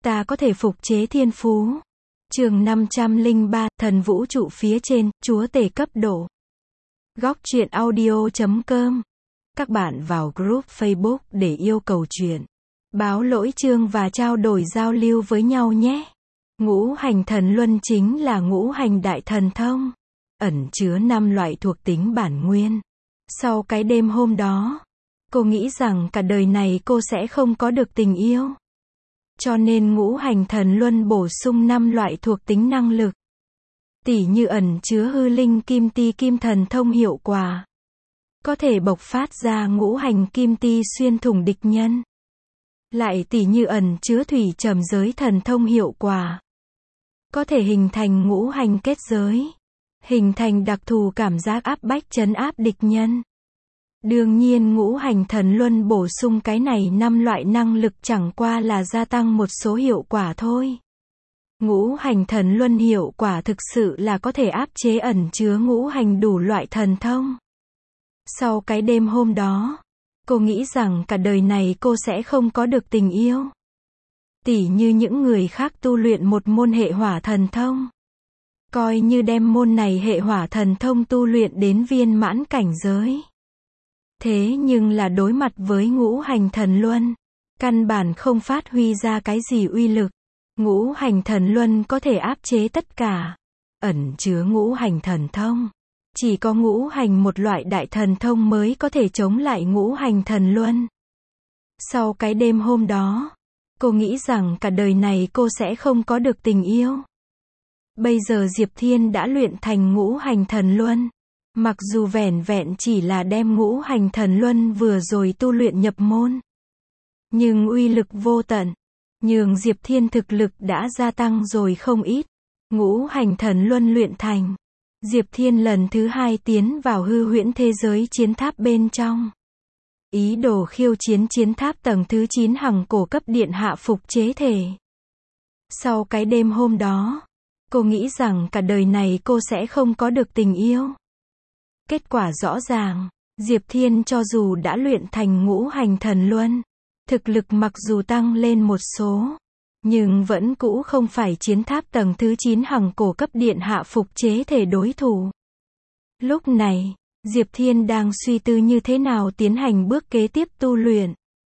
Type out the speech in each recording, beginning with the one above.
Ta có thể phục chế thiên phú. Chương 503, thần vũ trụ phía trên, chúa tể cấp độ. Góc truyện audio.com. Các bạn vào group Facebook để yêu cầu truyện, báo lỗi chương và trao đổi giao lưu với nhau nhé. Ngũ hành thần luân chính là ngũ hành đại thần thông, ẩn chứa 5 loại thuộc tính bản nguyên. Sau cái đêm hôm đó, cô nghĩ rằng cả đời này cô sẽ không có được tình yêu. Cho nên ngũ hành thần luân bổ sung 5 loại thuộc tính năng lực. Tỉ như ẩn chứa hư linh kim ti kim thần thông hiệu quả, có thể bộc phát ra ngũ hành kim ti xuyên thủng địch nhân. Lại tỉ như ẩn chứa thủy trầm giới thần thông hiệu quả, có thể hình thành ngũ hành kết giới, hình thành đặc thù cảm giác áp bách trấn áp địch nhân. Đương nhiên ngũ hành thần luân bổ sung cái này 5 loại năng lực chẳng qua là gia tăng một số hiệu quả thôi. Ngũ hành thần luân hiệu quả thực sự là có thể áp chế ẩn chứa ngũ hành đủ loại thần thông. Sau cái đêm hôm đó, cô nghĩ rằng cả đời này cô sẽ không có được tình yêu. Tỉ như những người khác tu luyện một môn hệ hỏa thần thông, coi như đem môn này hệ hỏa thần thông tu luyện đến viên mãn cảnh giới. Thế nhưng là đối mặt với ngũ hành thần luân, căn bản không phát huy ra cái gì uy lực. Ngũ hành thần luân có thể áp chế tất cả, ẩn chứa ngũ hành thần thông. Chỉ có ngũ hành một loại đại thần thông mới có thể chống lại ngũ hành thần luân. Sau cái đêm hôm đó, cô nghĩ rằng cả đời này cô sẽ không có được tình yêu. Bây giờ Diệp Thiên đã luyện thành ngũ hành thần luân. Mặc dù vẻn vẹn chỉ là đem ngũ hành thần luân vừa rồi tu luyện nhập môn, nhưng uy lực vô tận, nhường Diệp Thiên thực lực đã gia tăng rồi không ít. Ngũ hành thần luân luyện thành, Diệp Thiên lần thứ 2 tiến vào hư huyễn thế giới chiến tháp bên trong. Ý đồ khiêu chiến chiến tháp tầng thứ 9 hằng cổ cấp điện hạ phục chế thể. Sau cái đêm hôm đó, cô nghĩ rằng cả đời này cô sẽ không có được tình yêu. Kết quả rõ ràng, Diệp Thiên cho dù đã luyện thành ngũ hành thần luân, thực lực mặc dù tăng lên một số, nhưng vẫn cũ không phải chiến tháp tầng thứ 9 hằng cổ cấp điện hạ phục chế thể đối thủ. Lúc này, Diệp Thiên đang suy tư như thế nào tiến hành bước kế tiếp tu luyện.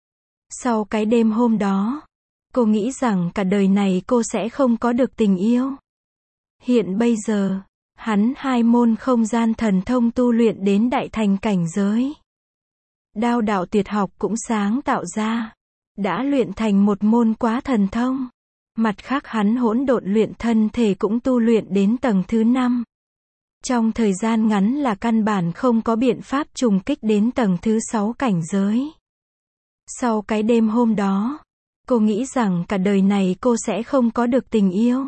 Sau cái đêm hôm đó, cô nghĩ rằng cả đời này cô sẽ không có được tình yêu. Hiện bây giờ, hắn 2 môn không gian thần thông tu luyện đến đại thành cảnh giới. Đao đạo tuyệt học cũng sáng tạo ra, đã luyện thành một môn quá thần thông. Mặt khác hắn hỗn độn luyện thân thể cũng tu luyện đến tầng thứ 5. Trong thời gian ngắn là căn bản không có biện pháp trùng kích đến tầng thứ 6 cảnh giới. Sau cái đêm hôm đó, cô nghĩ rằng cả đời này cô sẽ không có được tình yêu.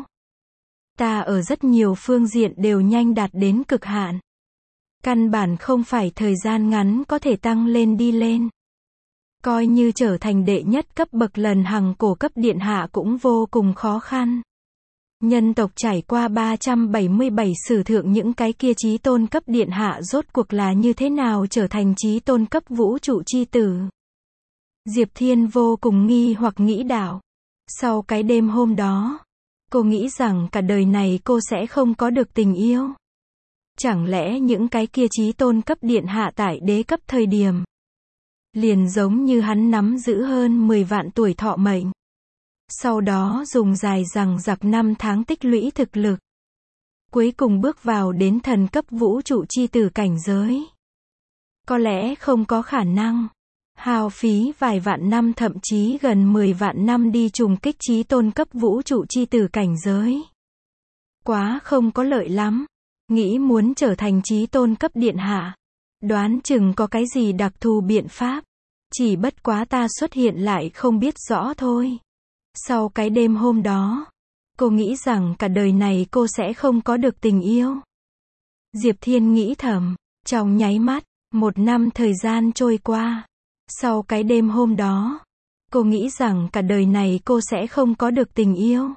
Ta ở rất nhiều phương diện đều nhanh đạt đến cực hạn. Căn bản không phải thời gian ngắn có thể tăng lên đi lên. Coi như trở thành đệ nhất cấp bậc lần hằng cổ cấp điện hạ cũng vô cùng khó khăn. Nhân tộc trải qua 377 sử thượng những cái kia chí tôn cấp điện hạ rốt cuộc là như thế nào trở thành chí tôn cấp vũ trụ chi tử. Diệp Thiên vô cùng nghi hoặc nghĩ đạo. Sau cái đêm hôm đó, cô nghĩ rằng cả đời này cô sẽ không có được tình yêu. Chẳng lẽ những cái kia chí tôn cấp điện hạ tại đế cấp thời điểm, liền giống như hắn nắm giữ hơn 10 vạn tuổi thọ mệnh. Sau đó dùng dài dằng dặc 5 tháng tích lũy thực lực. Cuối cùng bước vào đến thần cấp vũ trụ chi tử cảnh giới. Có lẽ không có khả năng. Hao phí vài vạn năm thậm chí gần 10 vạn năm đi trùng kích chí tôn cấp vũ trụ chi tử cảnh giới. Quá không có lợi lắm. Nghĩ muốn trở thành chí tôn cấp điện hạ, đoán chừng có cái gì đặc thù biện pháp. Chỉ bất quá ta xuất hiện lại không biết rõ thôi. Sau cái đêm hôm đó, cô nghĩ rằng cả đời này cô sẽ không có được tình yêu. Diệp Thiên nghĩ thầm, trong nháy mắt, 1 năm thời gian trôi qua. Sau cái đêm hôm đó, cô nghĩ rằng cả đời này cô sẽ không có được tình yêu.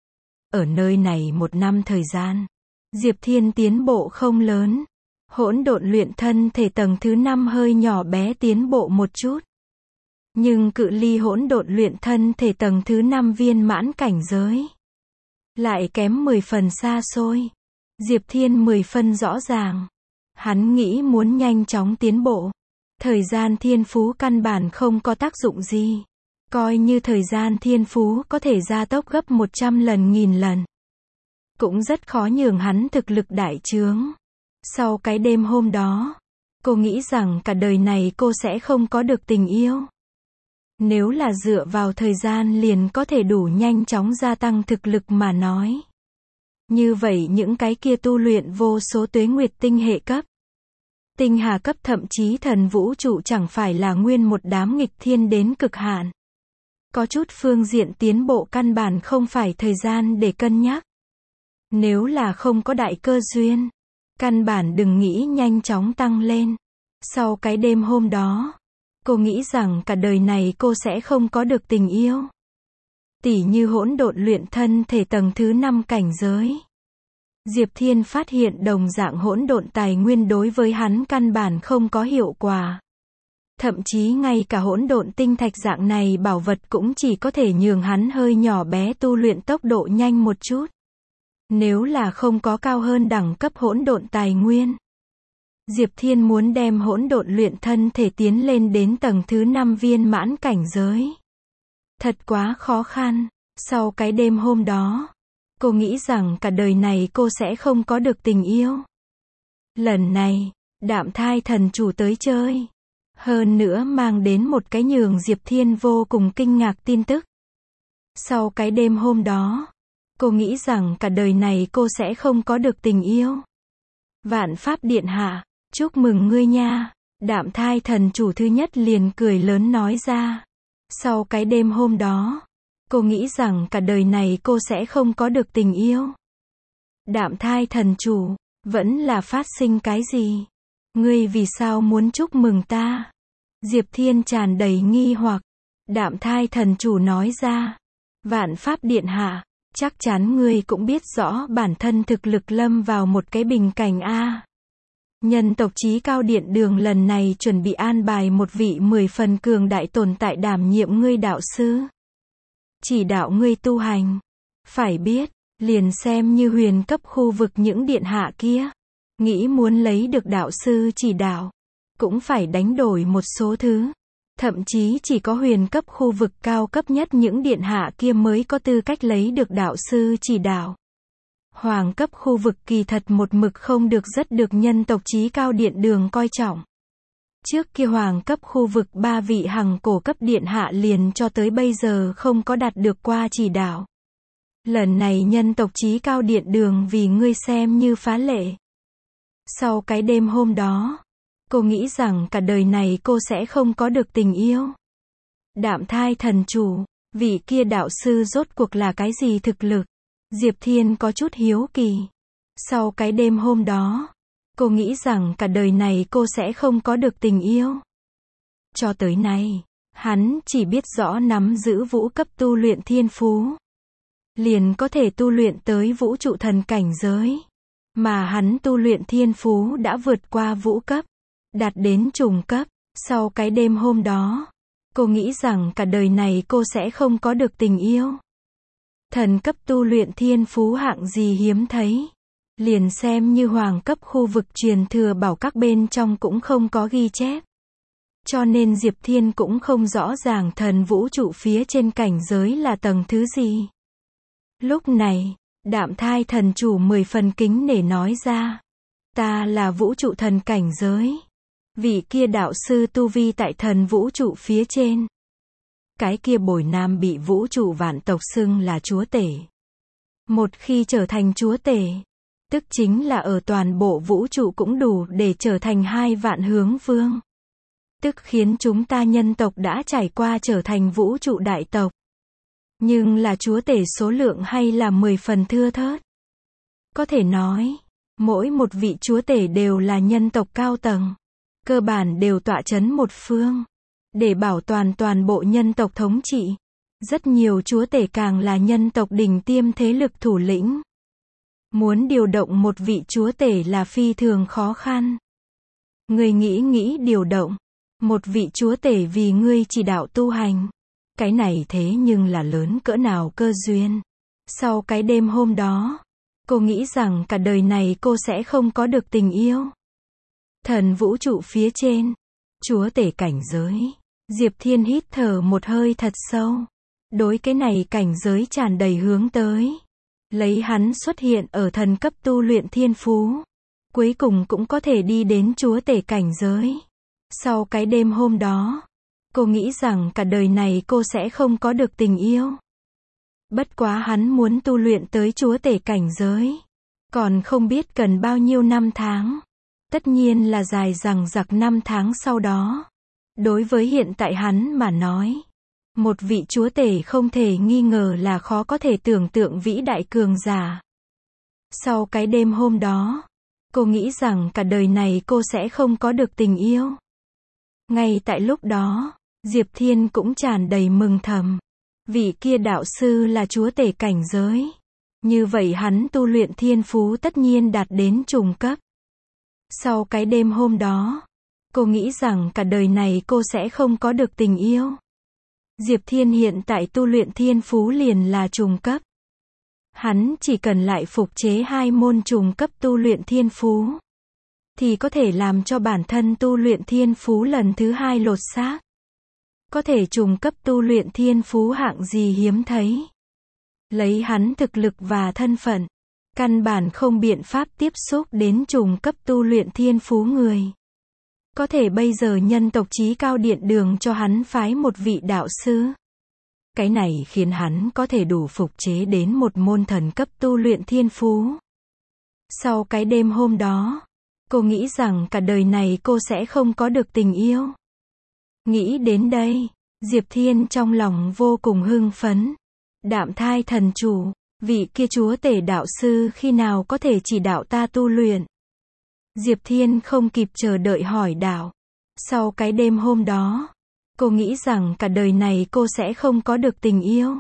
Ở nơi này 1 năm thời gian, Diệp Thiên tiến bộ không lớn. Hỗn độn luyện thân thể tầng thứ 5 hơi nhỏ bé tiến bộ một chút. Nhưng cự ly hỗn độn luyện thân thể tầng thứ 5 viên mãn cảnh giới lại kém 10 phần xa xôi. Diệp Thiên 10 phân rõ ràng. Hắn nghĩ muốn nhanh chóng tiến bộ. Thời gian thiên phú căn bản không có tác dụng gì. Coi như thời gian thiên phú có thể gia tốc gấp 100 lần 1000 lần. Cũng rất khó nhường hắn thực lực đại trướng. Sau cái đêm hôm đó, cô nghĩ rằng cả đời này cô sẽ không có được tình yêu. Nếu là dựa vào thời gian liền có thể đủ nhanh chóng gia tăng thực lực mà nói. Như vậy những cái kia tu luyện vô số tuế nguyệt tinh hệ cấp, tinh hà cấp thậm chí thần vũ trụ chẳng phải là nguyên một đám nghịch thiên đến cực hạn. Có chút phương diện tiến bộ căn bản không phải thời gian để cân nhắc. Nếu là không có đại cơ duyên, căn bản đừng nghĩ nhanh chóng tăng lên. Sau cái đêm hôm đó, cô nghĩ rằng cả đời này cô sẽ không có được tình yêu. Tỉ như hỗn độn luyện thân thể tầng thứ 5 cảnh giới. Diệp Thiên phát hiện đồng dạng hỗn độn tài nguyên đối với hắn căn bản không có hiệu quả. Thậm chí ngay cả hỗn độn tinh thạch dạng này bảo vật cũng chỉ có thể nhường hắn hơi nhỏ bé tu luyện tốc độ nhanh một chút. Nếu là không có cao hơn đẳng cấp hỗn độn tài nguyên, Diệp Thiên muốn đem hỗn độn luyện thân thể tiến lên đến tầng thứ 5 viên mãn cảnh giới. Thật quá khó khăn. Sau cái đêm hôm đó, cô nghĩ rằng cả đời này cô sẽ không có được tình yêu. Lần này, Đạm Thai thần chủ tới chơi. Hơn nữa mang đến một cái nhường Diệp Thiên vô cùng kinh ngạc tin tức. Sau cái đêm hôm đó, cô nghĩ rằng cả đời này cô sẽ không có được tình yêu. Vạn Pháp Điện Hạ, chúc mừng ngươi nha. Đạm Thai thần chủ thứ nhất liền cười lớn nói ra. Sau cái đêm hôm đó, cô nghĩ rằng cả đời này cô sẽ không có được tình yêu. Đạm Thai thần chủ, vẫn là phát sinh cái gì? Ngươi vì sao muốn chúc mừng ta? Diệp Thiên tràn đầy nghi hoặc. Đạm Thai thần chủ nói ra. Vạn Pháp Điện Hạ, chắc chắn ngươi cũng biết rõ bản thân thực lực lâm vào một cái bình cảnh a. Nhân tộc chí cao điện đường lần này chuẩn bị an bài một vị 10 phần cường đại tồn tại đảm nhiệm ngươi đạo sư. Chỉ đạo ngươi tu hành. Phải biết, liền xem như huyền cấp khu vực những điện hạ kia, nghĩ muốn lấy được đạo sư chỉ đạo, cũng phải đánh đổi một số thứ. Thậm chí chỉ có huyền cấp khu vực cao cấp nhất những điện hạ kia mới có tư cách lấy được đạo sư chỉ đạo. Hoàng cấp khu vực kỳ thật một mực không được rất được nhân tộc chí cao điện đường coi trọng. Trước kia hoàng cấp khu vực 3 vị hằng cổ cấp điện hạ liền cho tới bây giờ không có đạt được qua chỉ đạo. Lần này nhân tộc chí cao điện đường vì ngươi xem như phá lệ. Sau cái đêm hôm đó, cô nghĩ rằng cả đời này cô sẽ không có được tình yêu. Đạm Thai thần chủ, vị kia đạo sư rốt cuộc là cái gì thực lực? Diệp Thiên có chút hiếu kỳ. Sau cái đêm hôm đó, cô nghĩ rằng cả đời này cô sẽ không có được tình yêu. Cho tới nay, hắn chỉ biết rõ nắm giữ vũ cấp tu luyện thiên phú, liền có thể tu luyện tới vũ trụ thần cảnh giới. Mà hắn tu luyện thiên phú đã vượt qua vũ cấp, đạt đến trùng cấp. Sau cái đêm hôm đó, cô nghĩ rằng cả đời này cô sẽ không có được tình yêu. Thần cấp tu luyện thiên phú hạng gì hiếm thấy. Liền xem như hoàng cấp khu vực truyền thừa bảo các bên trong cũng không có ghi chép. Cho nên Diệp Thiên cũng không rõ ràng thần vũ trụ phía trên cảnh giới là tầng thứ gì. Lúc này, Đạm Thai thần chủ 10 phần kính nể nói ra. Ta là vũ trụ thần cảnh giới. Vị kia đạo sư tu vi tại thần vũ trụ phía trên. Cái kia Bồi Nam bị vũ trụ vạn tộc xưng là chúa tể. Một khi trở thành chúa tể, tức chính là ở toàn bộ vũ trụ cũng đủ để trở thành 2 vạn hướng vương. Tức khiến chúng ta nhân tộc đã trải qua trở thành vũ trụ đại tộc. Nhưng là chúa tể số lượng hay là 10 phần thưa thớt. Có thể nói, mỗi một vị chúa tể đều là nhân tộc cao tầng. Cơ bản đều tọa chấn một phương. Để bảo toàn bộ nhân tộc thống trị. Rất nhiều chúa tể càng là nhân tộc đỉnh tiêm thế lực thủ lĩnh. Muốn điều động một vị chúa tể là phi thường khó khăn. Người nghĩ điều động. Một vị chúa tể vì ngươi chỉ đạo tu hành. Cái này thế nhưng là lớn cỡ nào cơ duyên. Sau cái đêm hôm đó, cô nghĩ rằng cả đời này cô sẽ không có được tình yêu. Thần vũ trụ phía trên, chúa tể cảnh giới. Diệp Thiên hít thở một hơi thật sâu. Đối cái này cảnh giới tràn đầy hướng tới. Lấy hắn xuất hiện ở thần cấp tu luyện thiên phú. Cuối cùng cũng có thể đi đến chúa tể cảnh giới. Sau cái đêm hôm đó, cô nghĩ rằng cả đời này cô sẽ không có được tình yêu. Bất quá hắn muốn tu luyện tới chúa tể cảnh giới. Còn không biết cần bao nhiêu năm tháng. Tất nhiên là dài dằng dặc năm tháng sau đó. Đối với hiện tại hắn mà nói, một vị chúa tể không thể nghi ngờ là khó có thể tưởng tượng vĩ đại cường giả. Sau cái đêm hôm đó, cô nghĩ rằng cả đời này cô sẽ không có được tình yêu. Ngay tại lúc đó, Diệp Thiên cũng tràn đầy mừng thầm. Vị kia đạo sư là chúa tể cảnh giới. Như vậy hắn tu luyện thiên phú tất nhiên đạt đến trùng cấp. Sau cái đêm hôm đó, cô nghĩ rằng cả đời này cô sẽ không có được tình yêu. Diệp Thiên hiện tại tu luyện thiên phú liền là trùng cấp. Hắn chỉ cần lại phục chế 2 môn trùng cấp tu luyện thiên phú, thì có thể làm cho bản thân tu luyện thiên phú lần thứ 2 lột xác. Có thể trùng cấp tu luyện thiên phú hạng gì hiếm thấy. Lấy hắn thực lực và thân phận, căn bản không biện pháp tiếp xúc đến trùng cấp tu luyện thiên phú người. Có thể bây giờ nhân tộc chí cao điện đường cho hắn phái một vị đạo sư. Cái này khiến hắn có thể đủ phục chế đến một môn thần cấp tu luyện thiên phú. Sau cái đêm hôm đó, cô nghĩ rằng cả đời này cô sẽ không có được tình yêu. Nghĩ đến đây, Diệp Thiên trong lòng vô cùng hưng phấn. Đạm thai thần chủ, vị kia chúa tể đạo sư khi nào có thể chỉ đạo ta tu luyện? Diệp Thiên không kịp chờ đợi hỏi đạo. Sau cái đêm hôm đó, cô nghĩ rằng cả đời này cô sẽ không có được tình yêu.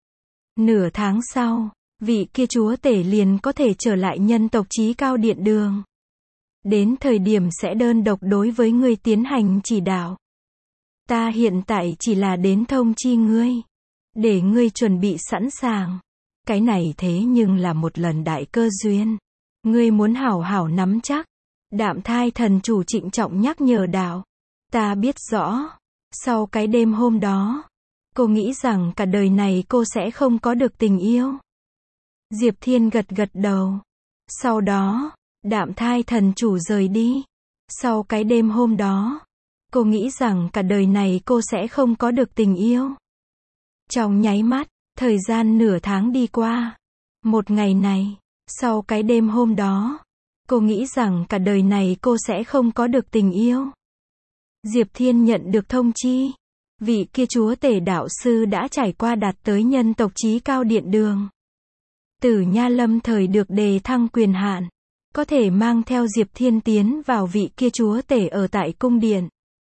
Nửa tháng sau, vị kia chúa tể liền có thể trở lại nhân tộc chí cao điện đường. Đến thời điểm sẽ đơn độc đối với ngươi tiến hành chỉ đạo. Ta hiện tại chỉ là đến thông chi ngươi, để ngươi chuẩn bị sẵn sàng. Cái này thế nhưng là một lần đại cơ duyên. Ngươi muốn hảo hảo nắm chắc. Đạm thai thần chủ trịnh trọng nhắc nhở đạo. Ta biết rõ. Sau cái đêm hôm đó, cô nghĩ rằng cả đời này cô sẽ không có được tình yêu. Diệp Thiên gật gật đầu. Sau đó, đạm thai thần chủ rời đi. Sau cái đêm hôm đó, cô nghĩ rằng cả đời này cô sẽ không có được tình yêu. Trong nháy mắt, thời gian nửa tháng đi qua. Một ngày này, sau cái đêm hôm đó, cô nghĩ rằng cả đời này cô sẽ không có được tình yêu. Diệp Thiên nhận được thông chi. Vị kia chúa tể đạo sư đã trải qua đạt tới nhân tộc chí cao điện đường. Tử Nha lâm thời được đề thăng quyền hạn. Có thể mang theo Diệp Thiên tiến vào vị kia chúa tể ở tại cung điện.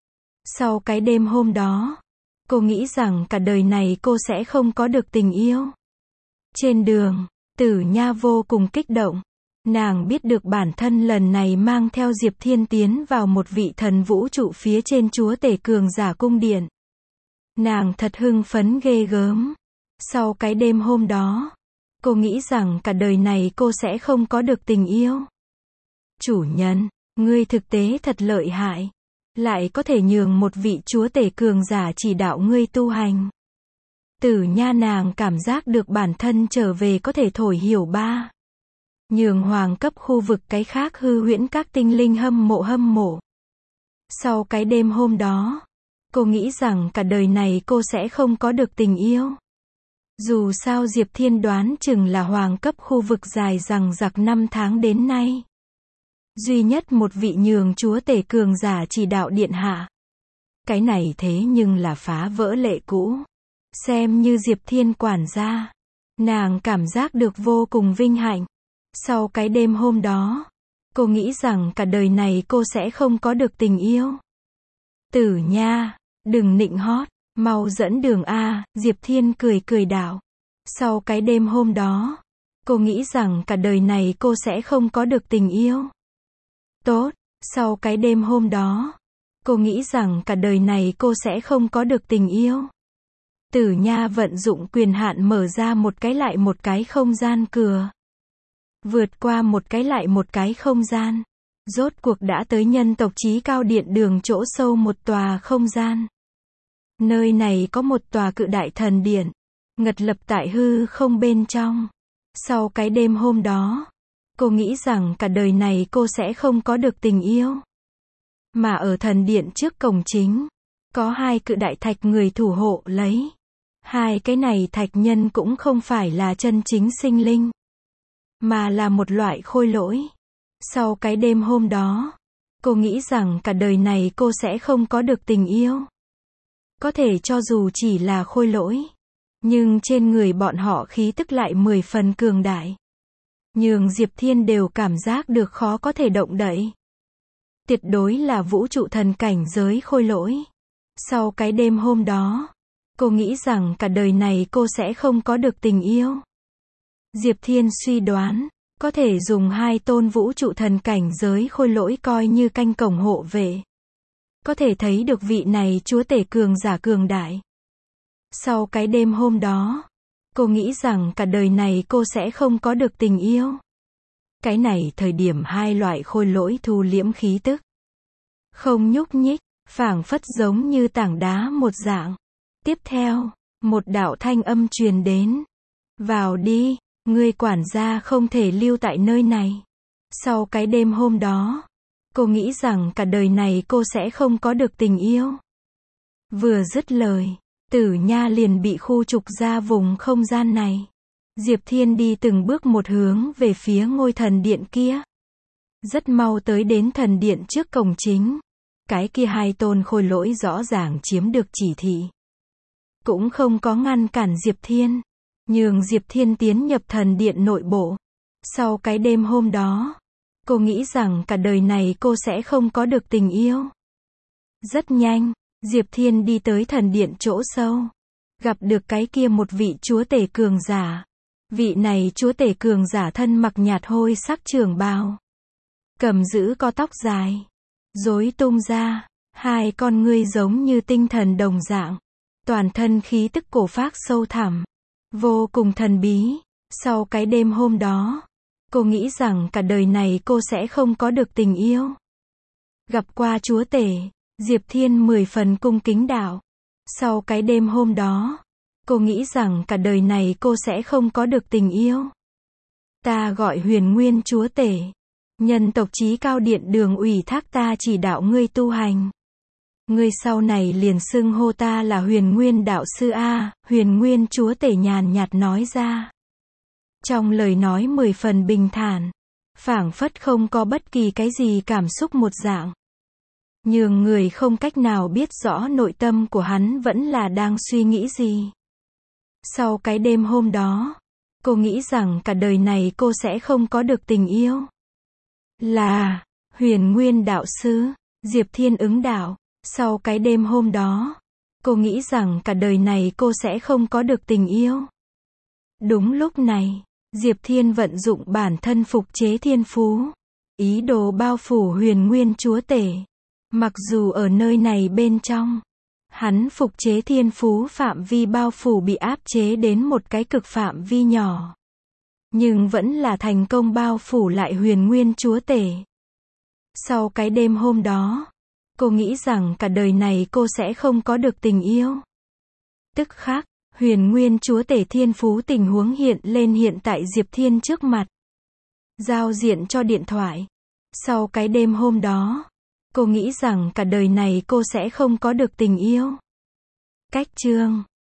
Sau cái đêm hôm đó, cô nghĩ rằng cả đời này cô sẽ không có được tình yêu. Trên đường, Tử Nha vô cùng kích động. Nàng biết được bản thân lần này mang theo Diệp Thiên tiến vào một vị thần vũ trụ phía trên chúa tể cường giả cung điện. Nàng thật hưng phấn ghê gớm. Sau cái đêm hôm đó, cô nghĩ rằng cả đời này cô sẽ không có được tình yêu. Chủ nhân, ngươi thực tế thật lợi hại. Lại có thể nhường một vị chúa tể cường giả chỉ đạo ngươi tu hành. Tử Nha nàng cảm giác được bản thân trở về có thể thổi hiểu ba. Nhường hoàng cấp khu vực cái khác hư huyễn các tinh linh hâm mộ. Sau cái đêm hôm đó, cô nghĩ rằng cả đời này cô sẽ không có được tình yêu. Dù sao Diệp Thiên đoán chừng là hoàng cấp khu vực dài dằng dặc 5 tháng đến nay. Duy nhất một vị nhường chúa tể cường giả chỉ đạo điện hạ. Cái này thế nhưng là phá vỡ lệ cũ. Xem như Diệp Thiên quản gia. Nàng cảm giác được vô cùng vinh hạnh. Sau cái đêm hôm đó, cô nghĩ rằng cả đời này cô sẽ không có được tình yêu. Tử Nha, đừng nịnh hót, mau dẫn đường a, Diệp Thiên cười đạo. Sau cái đêm hôm đó, cô nghĩ rằng cả đời này cô sẽ không có được tình yêu. Tốt, sau cái đêm hôm đó, Cô nghĩ rằng cả đời này cô sẽ không có được tình yêu. Tử Nha vận dụng quyền hạn mở ra một cái lại một cái không gian cửa. Vượt qua một cái lại một cái không gian. Rốt cuộc đã tới nhân tộc Chí Cao Điện Đường chỗ sâu một tòa không gian. Nơi này có một tòa cự đại thần điện, ngật lập tại hư không bên trong. Sau cái đêm hôm đó, cô nghĩ rằng cả đời này cô sẽ không có được tình yêu. Mà ở thần điện trước cổng chính, có hai cự đại thạch người thủ hộ lấy. Hai cái này thạch nhân cũng không phải là chân chính sinh linh, mà là một loại khôi lỗi. Sau cái đêm hôm đó, cô nghĩ rằng cả đời này cô sẽ không có được tình yêu. Có thể cho dù chỉ là khôi lỗi, nhưng trên người bọn họ khí tức lại 10 phần cường đại. Nhường Diệp Thiên đều cảm giác được khó có thể động đậy. Tuyệt đối là vũ trụ thần cảnh giới khôi lỗi. Sau cái đêm hôm đó, cô nghĩ rằng cả đời này cô sẽ không có được tình yêu. Diệp Thiên suy đoán, có thể dùng hai tôn vũ trụ thần cảnh giới khôi lỗi coi như canh cổng hộ vệ. Có thể thấy được vị này chúa tể cường giả cường đại. Sau cái đêm hôm đó, cô nghĩ rằng cả đời này cô sẽ không có được tình yêu. Cái này thời điểm hai loại khôi lỗi thu liễm khí tức. Không nhúc nhích, phảng phất giống như tảng đá một dạng. Tiếp theo, một đạo thanh âm truyền đến. Vào đi, ngươi quản gia không thể lưu tại nơi này. Sau cái đêm hôm đó, cô nghĩ rằng cả đời này cô sẽ không có được tình yêu. Vừa dứt lời, Tử Nha liền bị khu trục ra vùng không gian này. Diệp Thiên đi từng bước một hướng về phía ngôi thần điện kia. Rất mau tới đến thần điện trước cổng chính. Cái kia hai tôn khôi lỗi rõ ràng chiếm được chỉ thị. Cũng không có ngăn cản Diệp Thiên, nhường Diệp Thiên tiến nhập thần điện nội bộ. Sau cái đêm hôm đó, cô nghĩ rằng cả đời này cô sẽ không có được tình yêu. Rất nhanh, Diệp Thiên đi tới thần điện chỗ sâu. Gặp được cái kia một vị chúa tể cường giả. Vị này chúa tể cường giả thân mặc nhạt hôi sắc trường bào. Cầm giữ có tóc dài. Rối tung ra. Hai con ngươi giống như tinh thần đồng dạng. Toàn thân khí tức cổ phác sâu thẳm. Vô cùng thần bí. Sau cái đêm hôm đó, cô nghĩ rằng cả đời này cô sẽ không có được tình yêu. Gặp qua chúa tể, Diệp Thiên 10 phần cung kính đạo. Sau cái đêm hôm đó, cô nghĩ rằng cả đời này cô sẽ không có được tình yêu. Ta gọi Huyền Nguyên chúa tể. Nhân tộc Chí Cao Điện Đường ủy thác ta chỉ đạo ngươi tu hành. Ngươi sau này liền xưng hô ta là Huyền Nguyên đạo sư a. Huyền Nguyên chúa tể nhàn nhạt nói ra. Trong lời nói 10 phần bình thản, phảng phất không có bất kỳ cái gì cảm xúc một dạng. Nhường người không cách nào biết rõ nội tâm của hắn vẫn là đang suy nghĩ gì. Sau cái đêm hôm đó, cô nghĩ rằng cả đời này cô sẽ không có được tình yêu. Là Huyền Nguyên đạo sư, Diệp Thiên ứng đạo. Sau cái đêm hôm đó, cô nghĩ rằng cả đời này cô sẽ không có được tình yêu. Đúng lúc này, Diệp Thiên vận dụng bản thân phục chế thiên phú, ý đồ bao phủ Huyền Nguyên chúa tể. Mặc dù ở nơi này bên trong, hắn phục chế thiên phú phạm vi bao phủ bị áp chế đến một cái cực phạm vi nhỏ. Nhưng vẫn là thành công bao phủ lại Huyền Nguyên chúa tể. Sau cái đêm hôm đó, cô nghĩ rằng cả đời này cô sẽ không có được tình yêu. Tức khắc, Huyền Nguyên chúa tể thiên phú tình huống hiện lên hiện tại Diệp Thiên trước mặt. Giao diện cho điện thoại. Sau cái đêm hôm đó, cô nghĩ rằng cả đời này cô sẽ không có được tình yêu. Cách chương